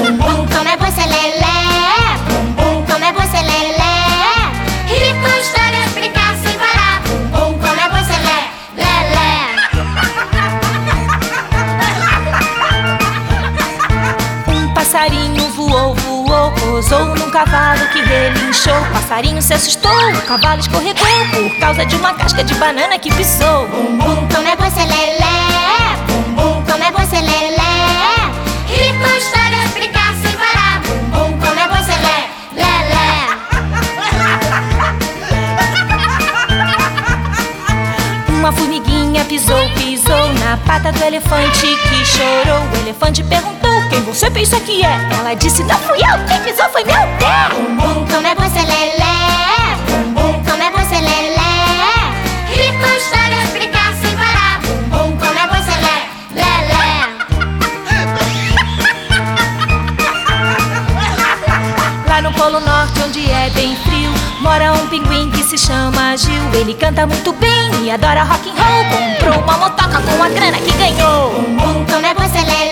Bumbum, como é você, lelé? Bumbum, como é você, lelé? Ritmo, história, explicar sem parar. Bumbum, como é você, lelé? Um passarinho voou, voou, pousou num cavalo que relinchou. O passarinho se assustou, o cavalo escorregou por causa de uma casca de banana que pisou. Bumbum, como é você, lelé? Bumbum, como é você, lelé? Ritmo, história, explicar sem parar. Bumbum, como é você, lelé? Uma formiguinha pisou, pisou na pata do elefante que chorou. O elefante perguntou: quem você pensa que é? Ela disse: não fui eu, quem pisou foi meu pé. Bumbum, como é você, lelé? Bumbum, como é você, lelé? Ritmo, história, explicar sem parar. Bumbum, como é você, lelé? Lá no Polo Norte, onde é bem frio, mora um pinguim que se chama Gil. Ele canta muito bem e adora rock and roll. Comprou uma motoca com a grana que ganhou. Bumbum, como é você, lelé?